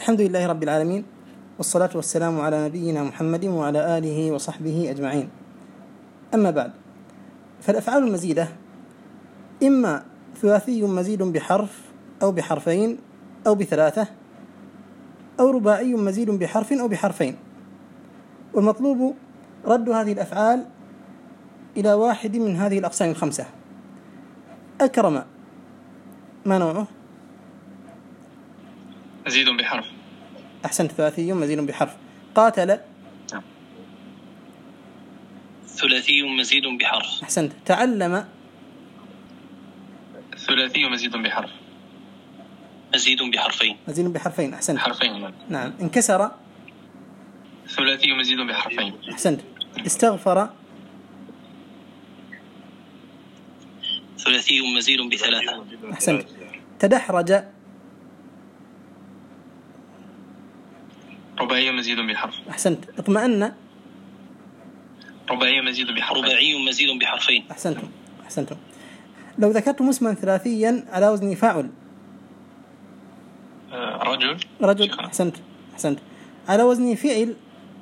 الحمد لله رب العالمين، والصلاة والسلام على نبينا محمد وعلى آله وصحبه أجمعين. أما بعد، فالأفعال المزيدة إما ثلاثي مزيد بحرف أو بحرفين أو بثلاثة، أو رباعي مزيد بحرف أو بحرفين، والمطلوب رد هذه الأفعال إلى واحد من هذه الأقسام الخمسة. أكرم ما نوعه؟ مزيد بحرف. أحسنت، ثلاثي مزيد بحرف. قاتل؟ ثلاثي مزيد بحرف. أحسنت. تعلم؟ ثلاثي مزيد بحرف. مزيد بحرفين. مزيد بحرفين. أحسنت. حرفين. نعم. انكسر؟ ثلاثي مزيد بحرفين. أحسنت. استغفر؟ ثلاثي مزيد بثلاثة. أحسنت. تدحرج؟ رباعي مزيد بحرف. أحسنت. اطمأن؟ رباعي مزيد بحرف. رباعي مزيد بحرفين. أحسنتم. لو ذكرتم اسما ثلاثيا على وزن فاعل؟ رجل. أحسنت. على وزن فعل؟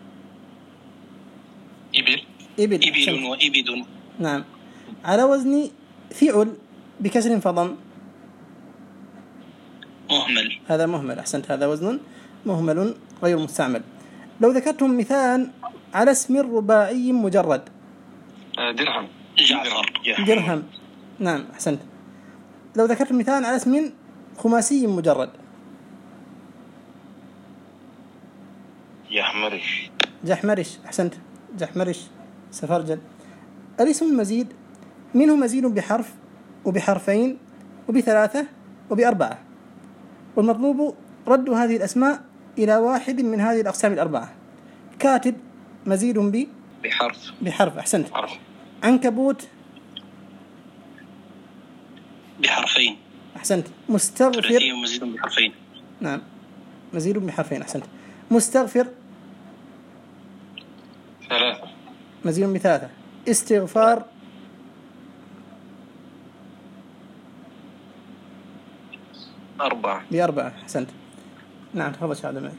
إبل وإبد. نعم. على وزن فعل بكسر فضم؟ مهمل. هذا مهمل. أحسنت، هذا وزن مهمل غير مستعمل. لو ذكرتم مثال على اسم رباعي مجرد؟ درهم. درهم. نعم، أحسنت. لو ذكرتم مثال على اسم خماسي مجرد؟ جحمرش. أحسنت، جحمرش. سفرجل. الاسم المزيد منه مزيد بحرف وبحرفين وبثلاثة وبأربعة، والمطلوب رد هذه الأسماء إلى واحد من هذه الأقسام الأربعة. كاتب مزيد بحرف. أحسنت. عنكبوت بحرفين. أحسنت. مستغفر مزيد بحرفين. نعم، مزيد بحرفين. أحسنت. مستغفر ثلاثة. مزيد بثلاثة. استغفار بأربعة. أحسنت. نعم، تفضل شهادة معك.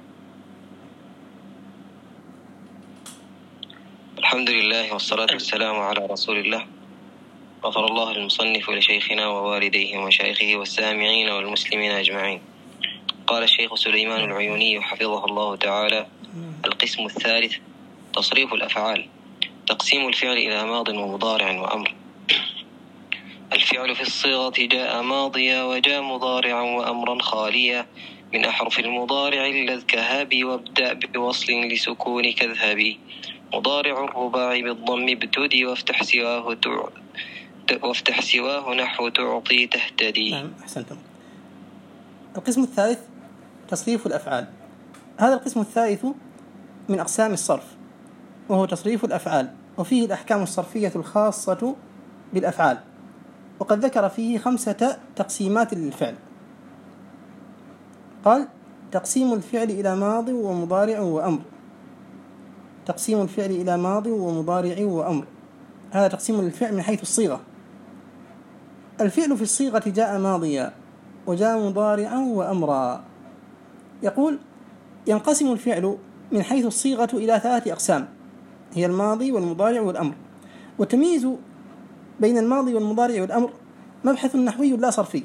الحمد لله والصلاة والسلام على رسول الله. غفر الله المصنف ولشيخنا ووالديه ومشايخه والسامعين والمسلمين أجمعين. قال الشيخ سليمان العيوني حفظه الله تعالى: القسم الثالث تصريف الأفعال. تقسيم الفعل إلى ماض ومضارع وأمر. الفعل في الصيغة جاء ماضيا وجاء مضارعا وأمرا خاليا من أحرف المضارع اللذ كهابي، وابدأ بوصل لسكون كذهبي. مضارع الرباع بالضم ابتدي وافتح سواه نحو تعطي تهتدي. نعم، أحسنتم. القسم الثالث تصريف الأفعال. هذا القسم الثالث من أقسام الصرف، وهو تصريف الأفعال، وفيه الأحكام الصرفية الخاصة بالأفعال، وقد ذكر فيه 5 تقسيمات للفعل. قال: تقسيم الفعل إلى ماض ومضارع وأمر. تقسيم الفعل إلى ماض ومضارع وأمر، هذا تقسيم الفعل من حيث الصيغة. الفعل في الصيغة جاء ماضيا وجاء مضارعا وأمرا. يقول: ينقسم الفعل من حيث الصيغة إلى 3 أقسام، هي الماضي والمضارع والأمر. والتمييز بين الماضي والمضارع والأمر مبحث نحوي لا صرفي.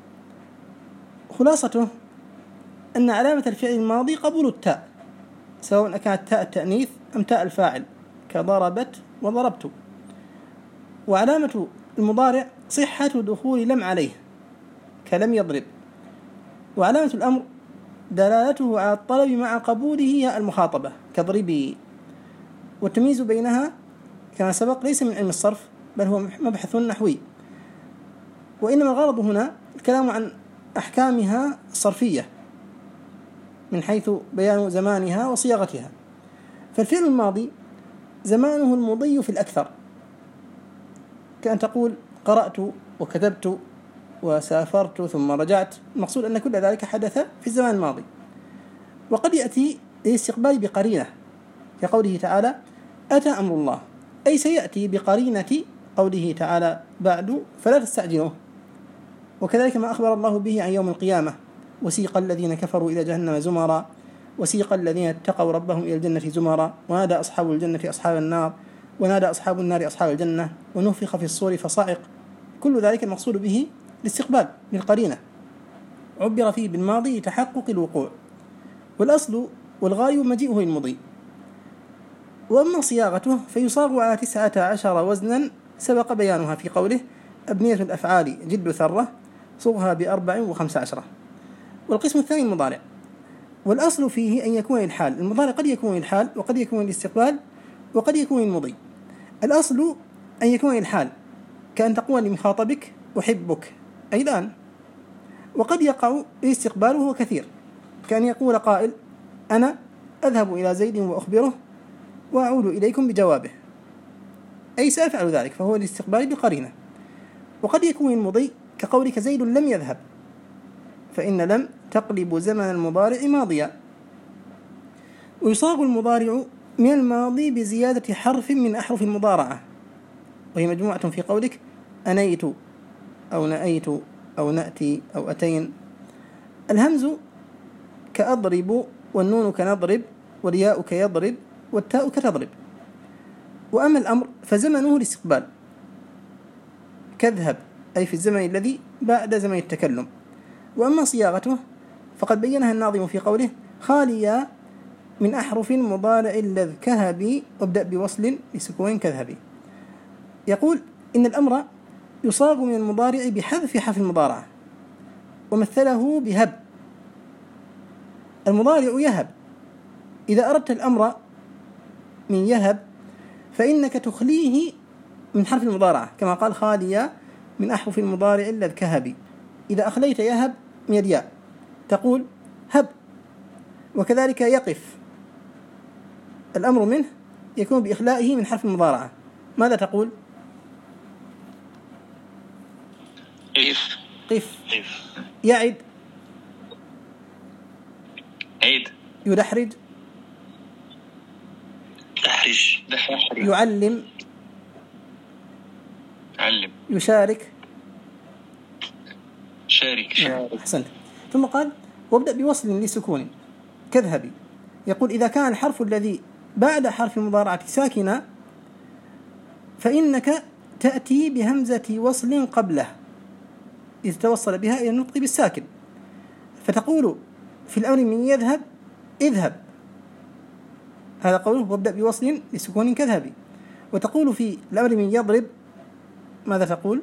خلاصته أن علامة الفعل الماضي قبول التاء، سواء كانت تاء التأنيث أم تاء الفاعل، كضربت وضربت. وعلامة المضارع صحة دخول لم عليه، كلم يضرب. وعلامة الأمر دلالته على الطلب مع قبوله المخاطبة، كضربي. والتمييز بينها كما سبق ليس من علم الصرف، بل هو مبحث نحوي، وإنما الغرض هنا الكلام عن أحكامها الصرفية من حيث بيان زمانها وصياغتها. فالفعل الماضي زمانه المضي في الأكثر، كأن تقول: قرأت وكتبت وسافرت ثم رجعت. المقصود أن كل ذلك حدث في الزمان الماضي. وقد يأتي للاستقبال بقرينة، كقوله تعالى: أتى أمر الله، أي سيأتي بقرينة قوله تعالى بعد فلا تستعجلوه. وكذلك ما أخبر الله به عن يوم القيامة: وسيق الذين كفروا إلى جهنم زمرا وسيق الذين اتقوا ربهم إلى الجنة زمرا ونادى أصحاب الجنة أصحاب النار ونادى أصحاب النار أصحاب الجنة ونفخ في الصور فصعق. كل ذلك المقصود به الاستقبال للقرينة، عبر فيه بالماضي لتحقق الوقوع، والأصل والغالب مجيئه للمضي. وأما صياغته فيصاغ على 19 وزنا سبق بيانها في قوله أبنية الأفعال جد ثرة صغها ب4 و15. والقسم الثاني المضارع، والأصل فيه أن يكون الحال. المضارع قد يكون الحال وقد يكون الاستقبال وقد يكون المضي. الأصل أن يكون الحال، كأن تقول لمخاطبك أحبك أي الآن. وقد يقع الاستقبال وهو كثير، كأن يقول قائل أنا أذهب إلى زيد وأخبره وأعود إليكم بجوابه، أي سأفعل ذلك، فهو الاستقبال بقرينة. وقد يكون المضي كقولك زيد لم يذهب، فإن لم تقلب زمن المضارع ماضيا. ويصاغ المضارع من الماضي بزيادة حرف من أحرف المضارعة، وهي مجموعة في قولك أنيت أو نأيت أو نأتي أو أتين. الهمز كأضرب، والنون كنضرب، والياء كيضرب، والتاء كتضرب. وأما الأمر فزمنه الاستقبال، كذهب أي في الزمن الذي بعد زمن التكلم. وأما صياغته فقد بينها الناظم في قوله خاليا من أحرف مضارع لذ كهبي وابدأ بوصل لسكون كذهبي. يقول إن الأمر يصاغ من المضارع بحذف حرف المضارعة، ومثله بهب. المضارع يهب، إذا أردت الأمر من يهب فإنك تخليه من حرف المضارعة، كما قال خاليا من أحرف المضارع لذ كهبي. إذا أخليت يهب من الياء تقول هب. وكذلك يقف، الأمر منه يكون بإخلائه من حرف المضارعة، ماذا تقول؟ قف. يعد، عيد. يدحرج، يعلم، علم. يشارك، شارك. أحسنت. ثم قال وابدأ بوصل لسكون كذهبي. يقول إذا كان الحرف الذي بعد حرف المضارعة ساكنا فإنك تأتي بهمزة وصل قبله إذ توصل بها إلى النطق بالساكن، فتقول في الأمر من يذهب اذهب، هذا قوله وابدأ بوصل لسكون كذهبي. وتقول في الأمر من يضرب ماذا تقول؟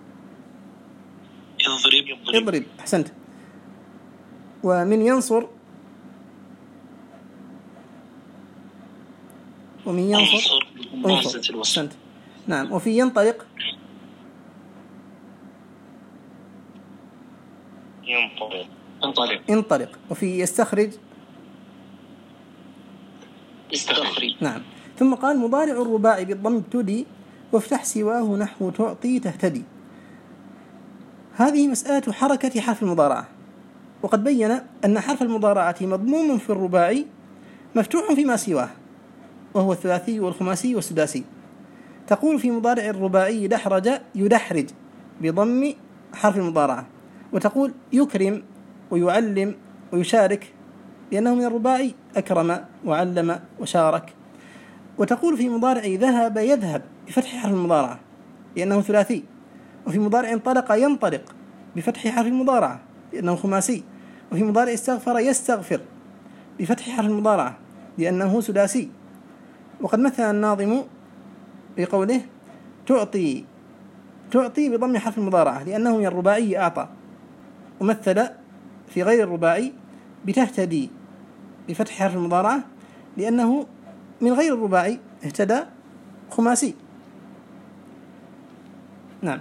يضرب. أحسنت. ومن ينصر انصر. أحسنت. نعم. وفي ينطلق انطلق. وفي يستخرج استخرج. نعم. ثم قال مضارع الرباعي بالضم ابتدي وافتح سواه نحو تعطي تهتدي. هذه مسألة حركة حرف المضارعة، وقد بين أن حرف المضارعة مضموم في الرباعي مفتوح فيما سواه، وهو الثلاثي والخماسي والسداسي. تقول في مضارع الرباعي دحرج يدحرج بضم حرف المضارعة، وتقول يكرم ويعلم ويشارك لأنه من الرباعي أكرم وعلم وشارك. وتقول في مضارع ذهب يذهب بفتح حرف المضارعة لأنه ثلاثي. وفي مضارع انطلق ينطلق بفتح حرف المضارعة لأنه خماسي. وفي مضارع استغفر يستغفر بفتح حرف المضارعة لأنه سداسي. وقد مثل الناظم بقوله تعطي بضم حرف المضارعة لأنه من الرباعي أعطى. ومثل في غير الرباعي بتهتدي بفتح حرف المضارعة لأنه من غير الرباعي اهتدى خماسي. نعم.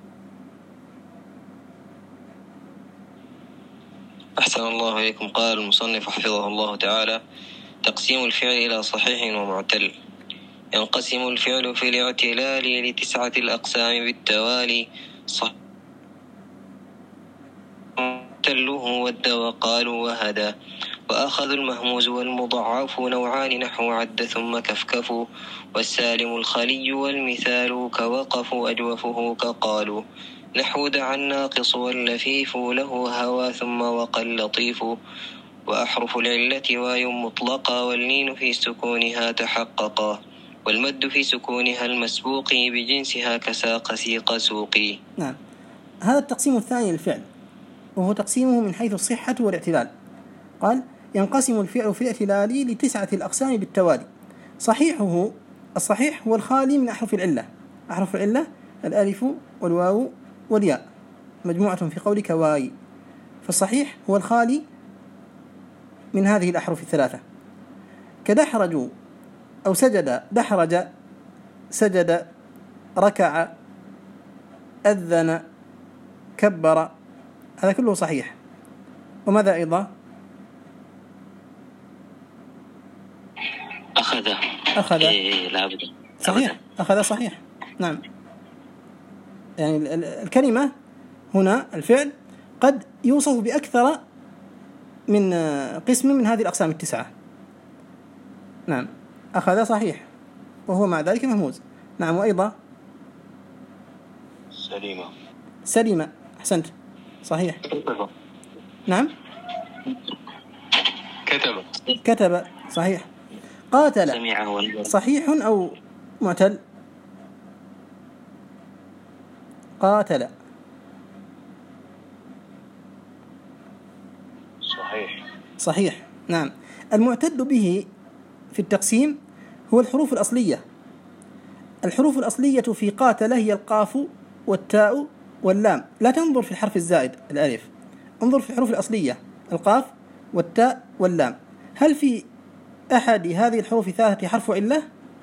أحسن الله إليكم. قال المصنف حفظه الله تعالى تقسيم الفعل إلى صحيح ومعتل. ينقسم الفعل في الاعتلال ل9 الأقسام بالتوالي: معتله ود وقالوا وهدى. وأخذ المهموز والمضعف نوعان نحو عد ثم كفكف. والسالم الخلي والمثال كوقف أجوفه كقالوا. نحو دعا الناقص واللفيف له هوى ثم وقى اللطيف. وأحرف العلة واي مطلقا واللين في سكونها تحققا والمد في سكونها المسبوق بجنسها كساق سيق سوقي. نعم، هذا التقسيم الثاني للفعل، وهو تقسيمه من حيث الصحة والاعتلال. قال: ينقسم الفعل في الاعتلال لتسعة الأقسام بالتوالي. الصحيح هو الخالي من أحرف العلة. أحرف العلة الألف والواو والياء مجموعة في قولك واي، فالصحيح هو الخالي من هذه الأحرف الثلاثة، كدحرج أو سجد. دحرج، سجد، ركع، أذن، كبر، هذا كله صحيح. وماذا أيضا؟ أخذ صحيح، أخذ صحيح. نعم، يعني الكلمة هنا الفعل قد يوصف بأكثر من قسم من هذه الأقسام التسعة. نعم، أخذ صحيح وهو مع ذلك مهموز. نعم، وأيضا سليمة، أحسنت، صحيح. نعم، كتب، صحيح. قاتل، صحيح أو معتل؟ قاتل، صحيح. نعم، المعتد به في التقسيم هو الحروف الأصلية. الحروف الأصلية في قاتل هي القاف والتاء واللام. لا تنظر في الحرف الزائد الألف، انظر في الحروف الأصلية، القاف والتاء واللام. هل في أحد هذه الحروف الثلاثة حرف علة؟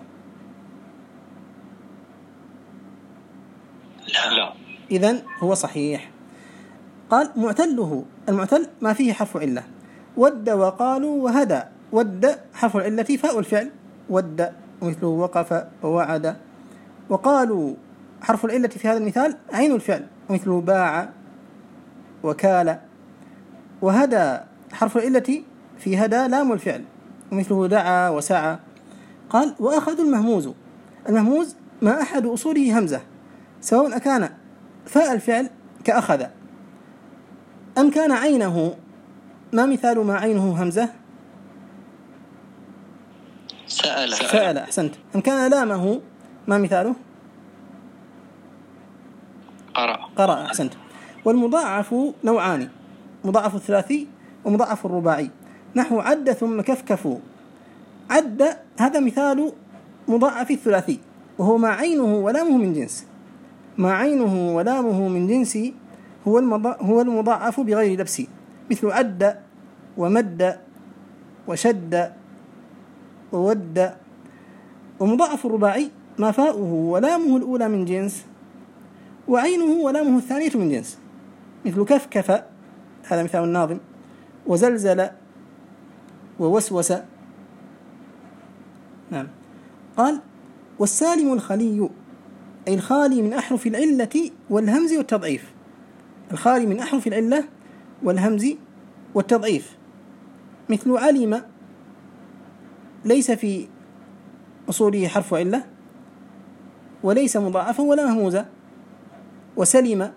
لا. إذن هو صحيح. قال: معتله، المعتل ما فيه حرف علة. ود وقالوا وهدى. ود حرف العلة فاء الفعل، ود، ومثله وقف ووعد. وقالوا حرف العلة في هذا المثال عين الفعل، ومثله باع وكال. وهدى حرف العلة في هدى لام الفعل، ومثله دعا وسعى. قال: وأخذ المهموز. المهموز ما أحد أصوله همزة، سواء أكان فاء الفعل كأخذ أم كان عينه. ما مثال ما عينه همزة؟ سأل، أحسنت. أم كان لامه، ما مثاله؟ قرأ، أحسنت. والمضاعف نوعان: مضاعف الثلاثي ومضاعف الرباعي. نحو عد ثم كفكفوا. عد هذا مثال مضاعف الثلاثي، وهو ما عينه ولامه من جنس. ما عينه ولامه من جنس هو المضاعف بغير لبس، مثل عد ومد وشد وود. ومضاعف الرباعي ما فاؤه ولامه الأولى من جنس وعينه ولامه الثانية من جنس، مثل كفكف، هذا مثال الناظم، وزلزل ووسوس. نعم. قال: والسالم الخلي، أي الخالي من أحرف العلة والهمز والتضعيف. الخالي من أحرف العلة والهمز والتضعيف، مثل علم، ليس في أصوله حرف علة وليس مضاعفا ولا مهموزا. وسلم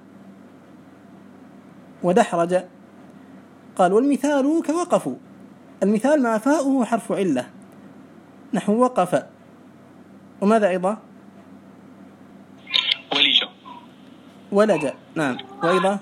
ودحرج. قال: والمثال كوقفوا. المثال ما فاؤه حرف علة، نحو وقف. وماذا أيضا؟ ولج. نعم. وأيضا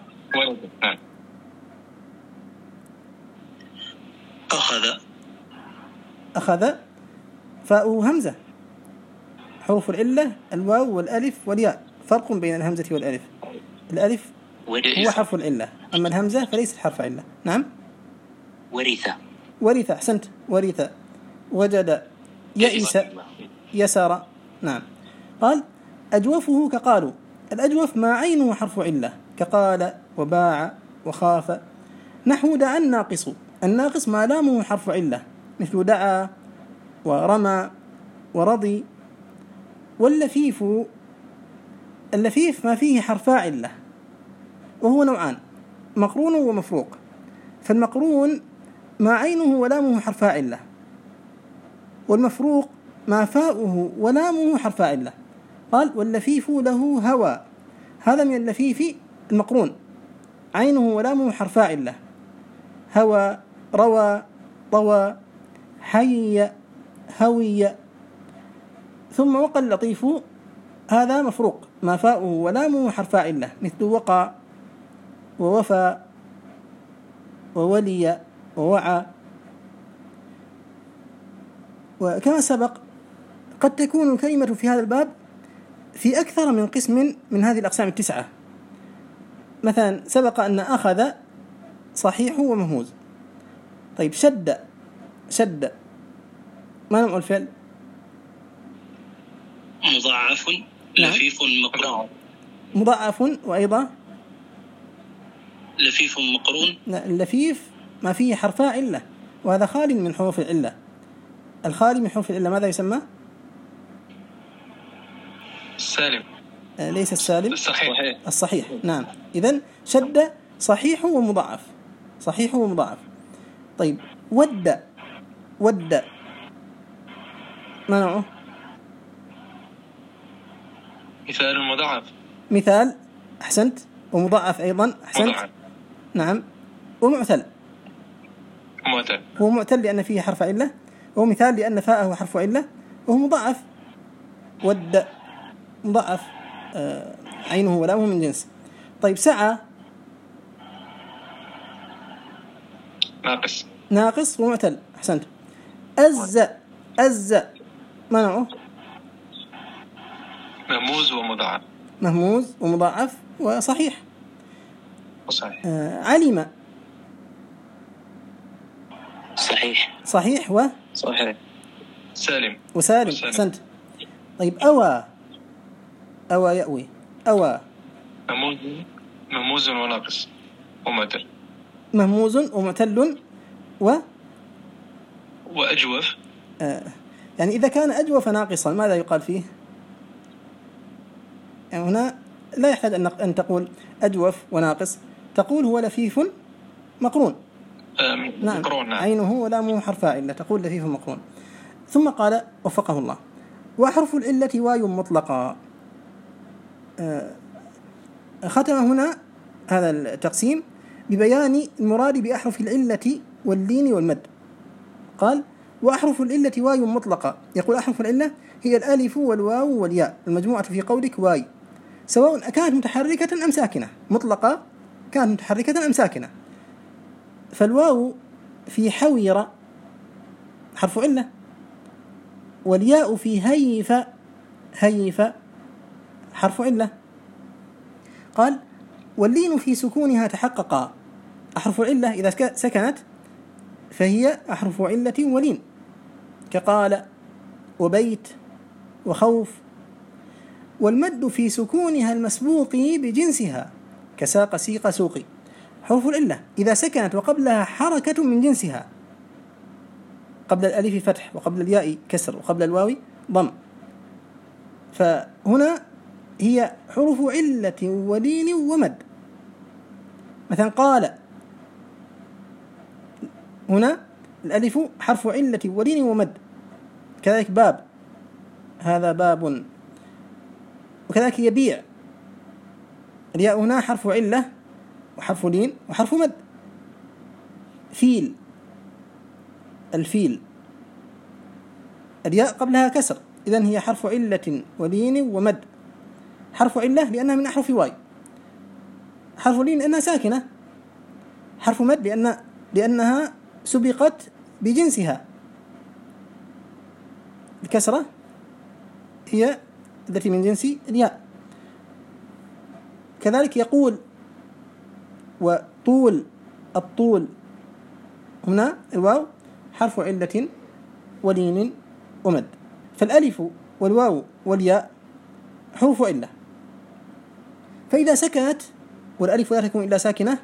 أخذ فاؤه همزة. حروف العلة الواو والألف والياء، فرق بين الهمزة والألف. الألف هو حرف العلة، أما الهمزة فليست حرف علة. نعم. ورث، أحسنت، ورث. وجد، يئس، يسر. نعم. قال: أجوفه كقالوا. الأجوف ما عينه حرف علة، كقال وباع وخاف. نحو دعا الناقص. الناقص ما لامه حرف علة، مثل دعا ورمى ورضي. واللفيف، اللفيف ما فيه حرفا علة، وهو نوعان: مقرون ومفروق. فالمقرون ما عينه ولامه حرفا علة، والمفروق ما فاؤه ولامه حرفا علة. قال: واللفيف له هوى. هذا من اللفيف المقرون، عينه ولامه حرفا علة، هوى، روى، طوى، حي، هوي. ثم وقى اللطيف هذا مفروق، ما فاؤه ولامه حرفا علة، مثل وقى ووفى وولي ووعى. وكما سبق قد تكون الكلمة في هذا الباب في أكثر من قسم من هذه الأقسام التسعة. مثلا سبق أن أخذ صحيح ومهموز. طيب شد ما نوع الفعل؟ مضاعف لفيف مقرون. مضاعف وأيضا لفيف مقرون. اللفيف ما فيه حرفا علة، وهذا خالي من حروف العلة. الخالي من حروف العلة ماذا يسمى؟ السالم. ليس السالم، الصحيح. نعم. إذن شد صحيح ومضاعف، صحيح ومضاعف. طيب ود ما نوعه؟ مثال مضاعف. مثال، أحسنت. ومضاعف أيضا، أحسنت. مضاعف. نعم. ومعتل. هو معتل لأن فيه حرف علة، وهو مثال لأن فاءه حرف علة، وهو مضاعف. ود مضاعف، عينه ولامه من جنس. طيب سعى ناقص ومعتل، أحسنت. أز ما نوعه؟ مهموز ومضاعف وصحيح. علم صحيح وسالم، أحسنت. طيب أوى يأوي، أوى مهموز وناقص ومعتل. مهموز ومعتل وأجوف. يعني إذا كان أجوف ناقصا ماذا يقال فيه؟ يعني هنا لا يحتاج أن تقول أجوف وناقص، تقول هو لفيف مقرون. نعم. عينه ولامه حرفا علة، تقول لفيف مقرون. ثم قال وفقه الله: وحرف العلة واي مطلقا. ختم هنا هذا التقسيم ببيان المراد بأحرف العلة واللين والمد. قال: وأحرف العلة واي مطلقة. يقول أحرف العلة هي الألف والواو والياء المجموعة في قولك واي، سواء كانت متحركة أم ساكنة. مطلقة كانت متحركة أم ساكنة. فالواو في حوير حرف علة، والياء في هيف حرف علة. قال: واللين في سكونها تحقق. أحرف العلة إذا سكنت فهي أحرف علة ولين، كقال وبيت وخوف. والمد في سكونها المسبوق بجنسها، كساق سيق سوقي. حروف العلة إذا سكنت وقبلها حركة من جنسها، قبل الألف فتح وقبل الياء كسر وقبل الواو ضم، فهنا هي حروف علة ولين ومد. مثلا قال، هنا الألف حرف علة ولين ومد. كذلك باب، هذا باب. وكذلك يبيع، الياء هنا حرف علة وحرف لين وحرف مد. فيل، الفيل الياء قبلها كسر، إذن هي حرف علة ولين ومد. حرف علة لأنها من أحرف واي، حرف لين لأنها ساكنة، حرف مد لأنها سبقت بجنسها. الكسرة هي التي من جنس الياء. كذلك يقول وطول، الطول هنا الواو حرف علة ولين ومد. فالألف والواو والياء حروف علة، فإذا سكنت والألف لا تكون إلا ساكنة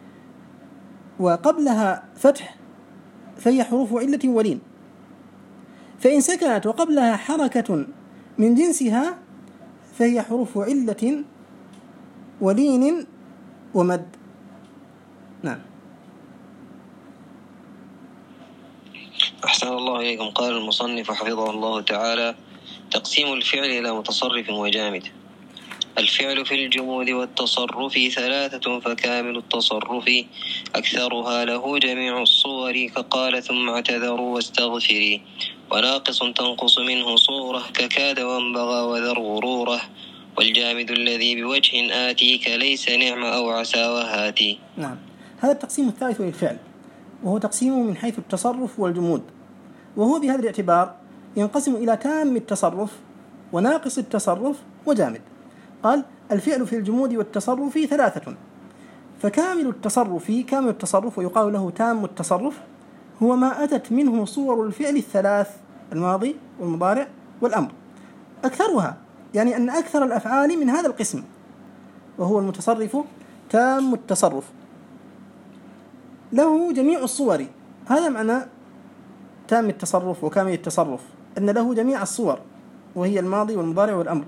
وقبلها فتح فهي حروف علة ولين. فإن سكنت وقبلها حركة من جنسها فهي حروف علة ولين ومد. نعم. أحسن الله إليكم. قال المصنف حفظه الله تعالى: تقسيم الفعل إلى متصرف وجامد. الفعل في الجمود والتصرف 3 فكامل التصرف أكثرها له جميع الصور كقال ثم اعتذروا واستغفري وناقص تنقص منه صورة ككاد وانبغى وذر غروره والجامد الذي بوجه آتيك ليس نعم أو عسى وهاتي. نعم، هذا التقسيم الثالث للفعل، وهو تقسيمه من حيث التصرف والجمود، وهو بهذا الاعتبار ينقسم إلى تام التصرف وناقص التصرف وجامد. قال الفعل في الجمود والتصرف 3 فكامل التصرف، كامل التصرف ويقال له تام التصرف، هو ما أتت منه صور الفعل 3 الماضي والمضارع والأمر، أكثرها يعني أن أكثر الأفعال من هذا القسم، وهو المتصرف تام التصرف له جميع الصور. هذا معنى تام التصرف وكامل التصرف، أن له جميع الصور وهي الماضي والمضارع والأمر.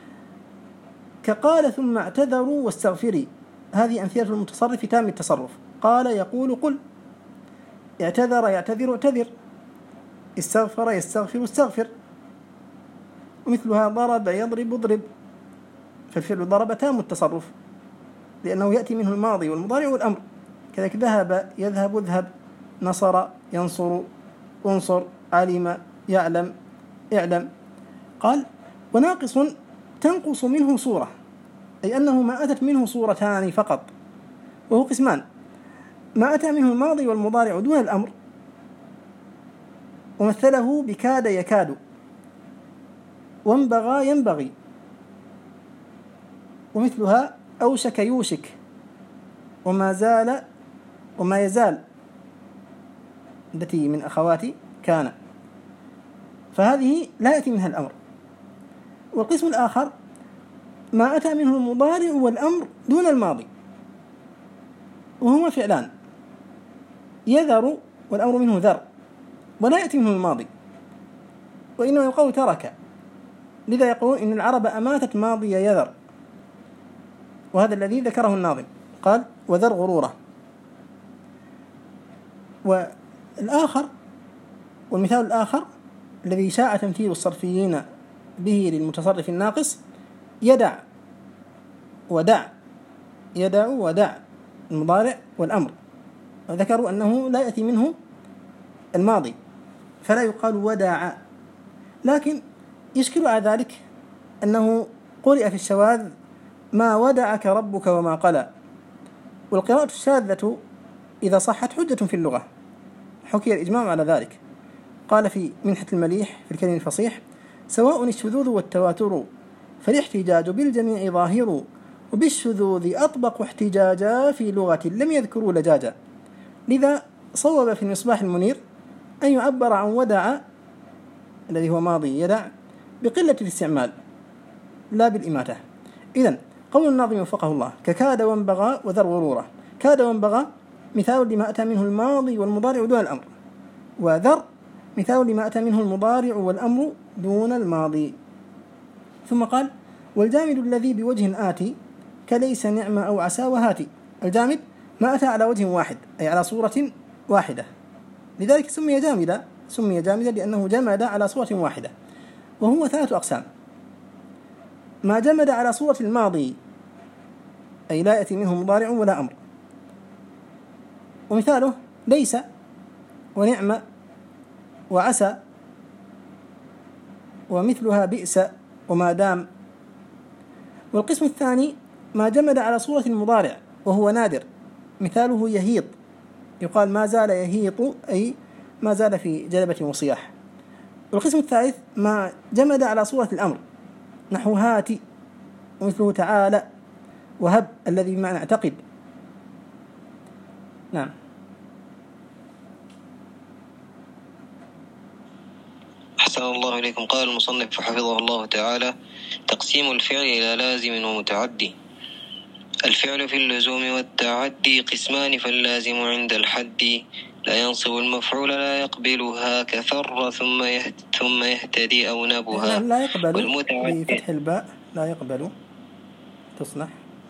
كقال ثم اعتذروا واستغفري، هذه أمثلة المتصرف تام التصرف. قال يقول قل، اعتذر يعتذر اعتذر، استغفر يستغفر استغفر، ومثلها ضرب يضرب اضرب. فالفعل ضرب تام التصرف لأنه يأتي منه الماضي والمضارع والأمر. كذلك ذهب يذهب اذهب، نصر ينصر انصر، علم يعلم اعلم. قال وناقص تنقص منه صورة، أي أنه ما أتت منه صورتان فقط، وهو قسمان: ما أتى منه الماضي والمضارع دون الأمر، ومثله بكاد يكاد، وانبغى ينبغي، ومثلها أوشك يوشك، وما زال وما يزال التي من أخواتي كان، فهذه لا يأتي منها الأمر. والقسم الآخر ما أتى منه المضارع والأمر دون الماضي، وهما فعلان: يذر والأمر منه ذر، ولا يأتي منه الماضي، وإنما يقول ترك، لذا يقول إن العرب أماتت ماضي يذر، وهذا الذي ذكره الناظم، قال وذر غروره. والآخر والمثال الآخر الذي شاع تمثيل الصرفيين به للمتصرف الناقص: يدع ودع، يدع ودع المضارع والأمر، وذكروا أنه لا يأتي منه الماضي فلا يقال ودع. لكن يشكل على ذلك أنه قرئ في الشواذ ما ودعك ربك وما قلى، والقراءة الشاذة إذا صحت حجة في اللغة، حكي الإجماع على ذلك. قال في منحة المليح في الكلم الفصيح: سواء الشذوذ والتواتر فالاحتجاج بالجميع ظاهر، وبالشذوذ أطبق احتجاجا في لغة لم يذكروا لجاجا. لذا صوب في المصباح المنير أن يعبر عن ودع الذي هو ماضي يدع بقلة الاستعمال لا بالإماتة. إذن قول الناظم وفقه الله: ككاد وانبغى وذر غروره. كاد وانبغى مثال لما أتى منه الماضي والمضارع دون الأمر، وذر مثال لما أتى منه المضارع والأمر دون الماضي. ثم قال: والجامد الذي بوجه آتي كليس نعم أو عسى وهاتي. الجامد ما أتى على وجه واحد، أي على صورة واحدة، لذلك سمي جامدا لأنه جمد على صورة واحدة. وهو 3 أقسام: ما جمد على صورة الماضي، أي لا يأتي منه مضارع ولا أمر، ومثاله ليس ونعم وعسى، ومثلها بئس وما دام. والقسم الثاني ما جمد على صورة المضارع وهو نادر، مثاله يهيط، يقال ما زال يهيط، أي ما زال في جلبة وصياح. والقسم الثالث ما جمد على صورة الأمر، نحو هاتي، ومثله تعالى وهب الذي بمعنى اعتقد. نعم. أحسن الله إليكم. قال المصنف حفظه الله تعالى: تقسيم الفعل إلى لازم ومتعدي. الفعل في اللزوم والتعدي قسمان: فاللازم عند الحد لا ينصب المفعول لا يقبلها كفر ثم يهتدي أو نبها. لا يقبل بفتح الباء، لا يقبل تصلح.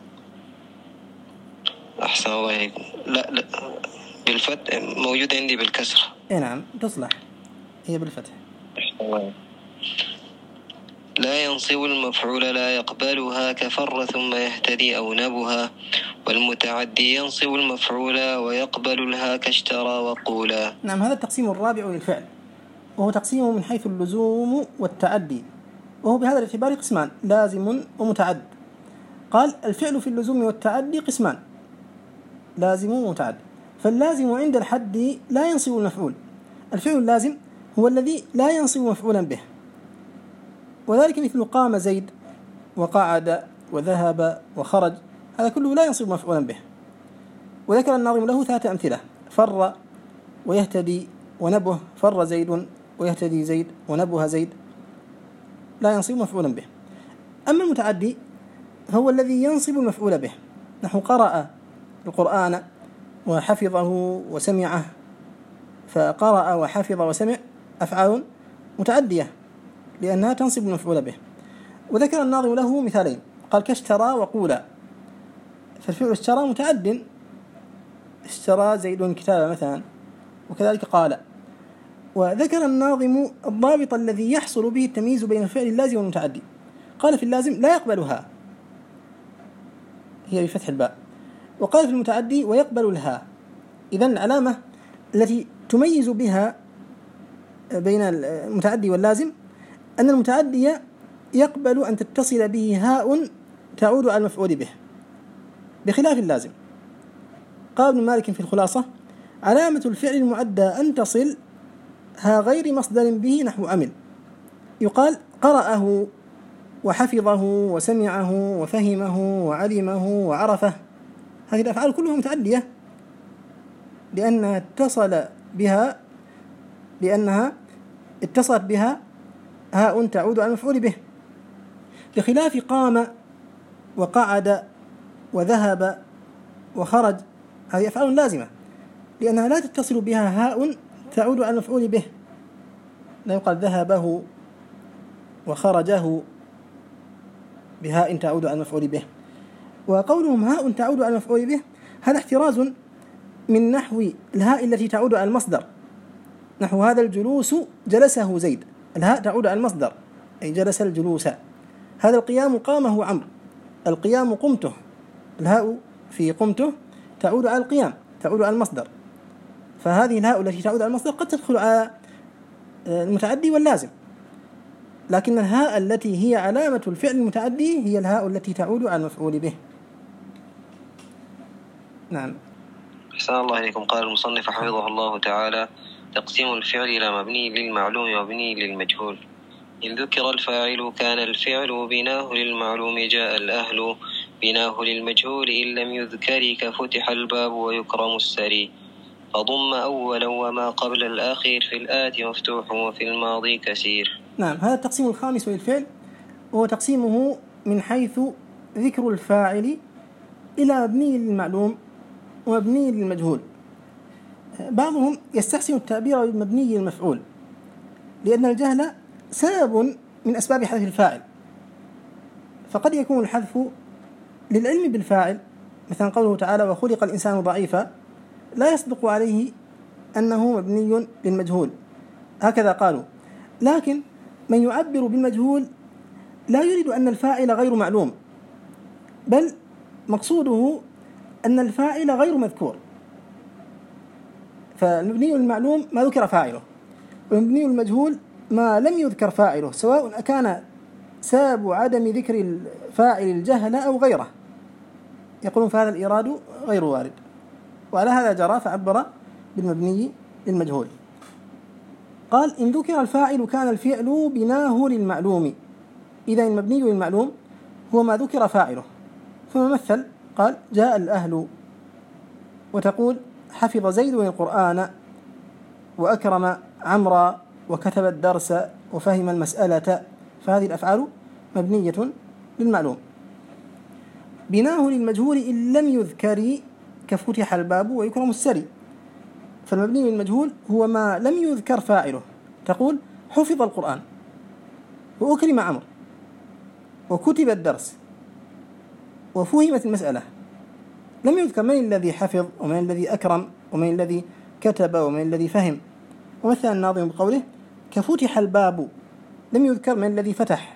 أحسن الله إليكم. لا بالفتح، موجود عندي بالكسر. نعم تصلح، هي بالفتح. لا ينصب المفعول لا يقبلها كفر ثم يهتدي أو نبها. والمتعدي ينصب المفعول ويقبل الها كاشترى وقولا. نعم، هذا التقسيم الرابع للفعل، وهو تقسيمه من حيث اللزوم والتعدي، وهو بهذا الاعتبار قسمان: لازم ومتعد. قال: الفعل في اللزوم والتعدي قسمان: لازم ومتعد. فاللازم عند الحد لا ينصب المفعول. الفعل اللازم هو الذي لا ينصب مفعولا به، وذلك مثل قام زيد وقعد وذهب وخرج، هذا كله لا ينصب مفعولا به. وذكر الناظم له 3 أمثلة: فر ويهتدي ونبه، فر زيد ويهتدي زيد ونبه زيد، لا ينصب مفعولا به. أما المتعدي هو الذي ينصب المفعول به، نحو قرأ القرآن وحفظه وسمعه، فقرأ وحفظ وسمع أفعال متعدية لأنها تنصب المفعول به. وذكر الناظم له مثالين، قال: كاشترى وقولا، فالفعل اشترى متعد، اشترى زيد كتابة مثلا، وكذلك قال. وذكر الناظم الضابط الذي يحصل به التمييز بين الفعل اللازم والمتعدي، قال: في اللازم لا يقبلها، هي بفتح الباء، وقال في المتعدي ويقبل الها. إذن العلامة التي تميز بها بين المتعدي واللازم أن المتعدي يقبل أن تتصل به هاء تعود على المفعول به، بخلاف اللازم. قال ابن مالك في الخلاصة: علامة الفعل المعدى أن تصل ها غير مصدر به، نحو عمل، يقال قرأه وحفظه وسمعه وفهمه وعلمه وعرفه، هذه الأفعال كلها متعدية لأنها اتصلت بها هاء تعود على المفعول به، بخلاف قام وقعد وذهب وخرج، هذه أفعال لازمة لأنها لا تتصل بها هاء تعود على المفعول به، لا يقال ذهبه وخرجه بهاء تعود على المفعول به. وقولهم هاء تعود على المفعول به هذا احتراز من نحو الهاء التي تعود على المصدر، نحو هذا الجلوس جلسه زيد، الهاء تعود على المصدر أي جلس الجلوس. هذا القيام قامه عمرو، القيام قمته، الهاء في قمته تعود على القيام، تعود على المصدر. فهذه الهاء التي تعود على المصدر قد تدخل على المتعدي واللازم، لكن الهاء التي هي علامة الفعل المتعدي هي الهاء التي تعود على المفعول به. نعم. أحسن الله إليكم. قال المصنف حفظه الله تعالى: تقسيم الفعل إلى مبني للمعلوم ومبني للمجهول. إن ذكر الفاعل كان الفعل بناه للمعلوم، جاء الأهل بناه للمجهول، إن لم يذكر كفتح الباب ويكرم السري، فضم أولا وما قبل الآخر في الآتي مفتوح وفي الماضي كسير. نعم، هذا التقسيم الخامس للفعل، وهو تقسيمه من حيث ذكر الفاعل إلى مبني للمعلوم ومبني للمجهول. بعضهم يستحسن التعبير بالمبني للمفعول لأن الجهل سبب من أسباب حذف الفاعل، فقد يكون الحذف للعلم بالفاعل، مثلا قوله تعالى: وخلق الإنسان ضعيفا، لا يصدق عليه أنه مبني للمجهول، هكذا قالوا. لكن من يعبر بالمجهول لا يريد أن الفاعل غير معلوم، بل مقصوده أن الفاعل غير مذكور. فالمبني للمعلوم ما ذكر فاعله، والمبني للمجهول ما لم يذكر فاعله، سواء أكان سبب عدم ذكر الفاعل الجهل أو غيره، يقولون فهذا الإيراد غير وارد، وعلى هذا جرى فعبر بالمبني للمجهول. قال: إن ذكر الفاعل كان الفعل بناه للمعلوم، إذا المبني للمعلوم هو ما ذكر فاعله. ثم مثل قال: جاء الأهل، وتقول حفظ زيد القرآن وأكرم عمرا وكتب الدرس وفهم المسألة، فهذه الأفعال مبنية للمعلوم. بناه للمجهول إن لم يذكر كفتح الباب ويكرم السري، فالمبني للمجهول هو ما لم يذكر فاعله، تقول حفظ القرآن وأكرم عمرو وكتب الدرس وفهمت المسألة، لم يذكر من الذي حفظ ومن الذي أكرم ومن الذي كتب ومن الذي فهم. ومثل الناظم بقوله كفتح الباب، لم يذكر من الذي فتح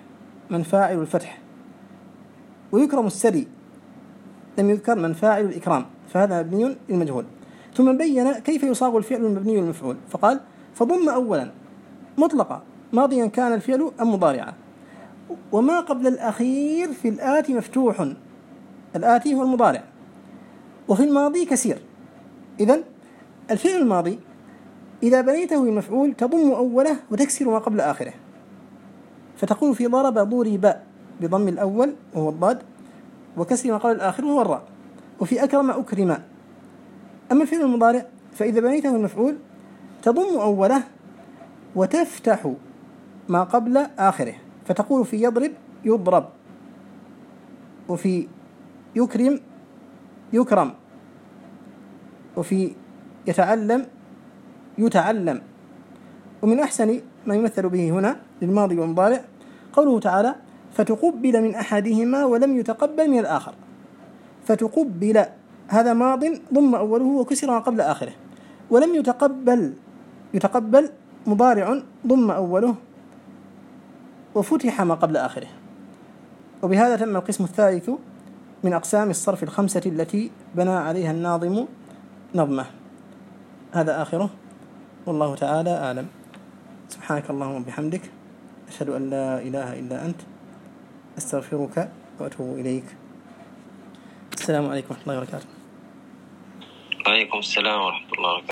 من فاعل الفتح، ويكرم السري لم يذكر من فاعل الإكرام، فهذا مبني للمجهول. ثم بين كيف يصاغ الفعل المبني للمفعول، فقال فضم أولا مطلقا ماضيا كان الفعل أم مضارعا، وما قبل الأخير في الآتي مفتوح، الآتي هو المضارع، وفي الماضي كسير. إذن الفعل الماضي إذا بنيته المفعول تضم أوله وتكسر ما قبل آخره، فتقول في ضرب ضرب بضم الأول وهو الضاد وكسر ما قبل الآخر وهو الراء، وفي أكرم أكرم. أما الفعل المضارع فإذا بنيته المفعول تضم أوله وتفتح ما قبل آخره، فتقول في يضرب يضرب، وفي يكرم يكرم، وفي يتعلم يتعلم. ومن أحسن ما يمثل به هنا للماضي والمضارع قوله تعالى فتقبل من أحدهما ولم يتقبل من الآخر. فتقبل هذا ماض ضم أوله وكسر ما قبل آخره، ولم يتقبل مضارع ضم أوله وفتح ما قبل آخره. وبهذا تم القسم الثالث من أقسام الصرف الخمسة التي بنى عليها الناظم نظمه. هذا آخره، والله تعالى أعلم. سبحانك اللهم وبحمدك، أشهد أن لا إله إلا أنت، أستغفرك وأتوب إليك. السلام عليكم ورحمة الله وبركاته. وعليكم السلام ورحمة الله وبركاته.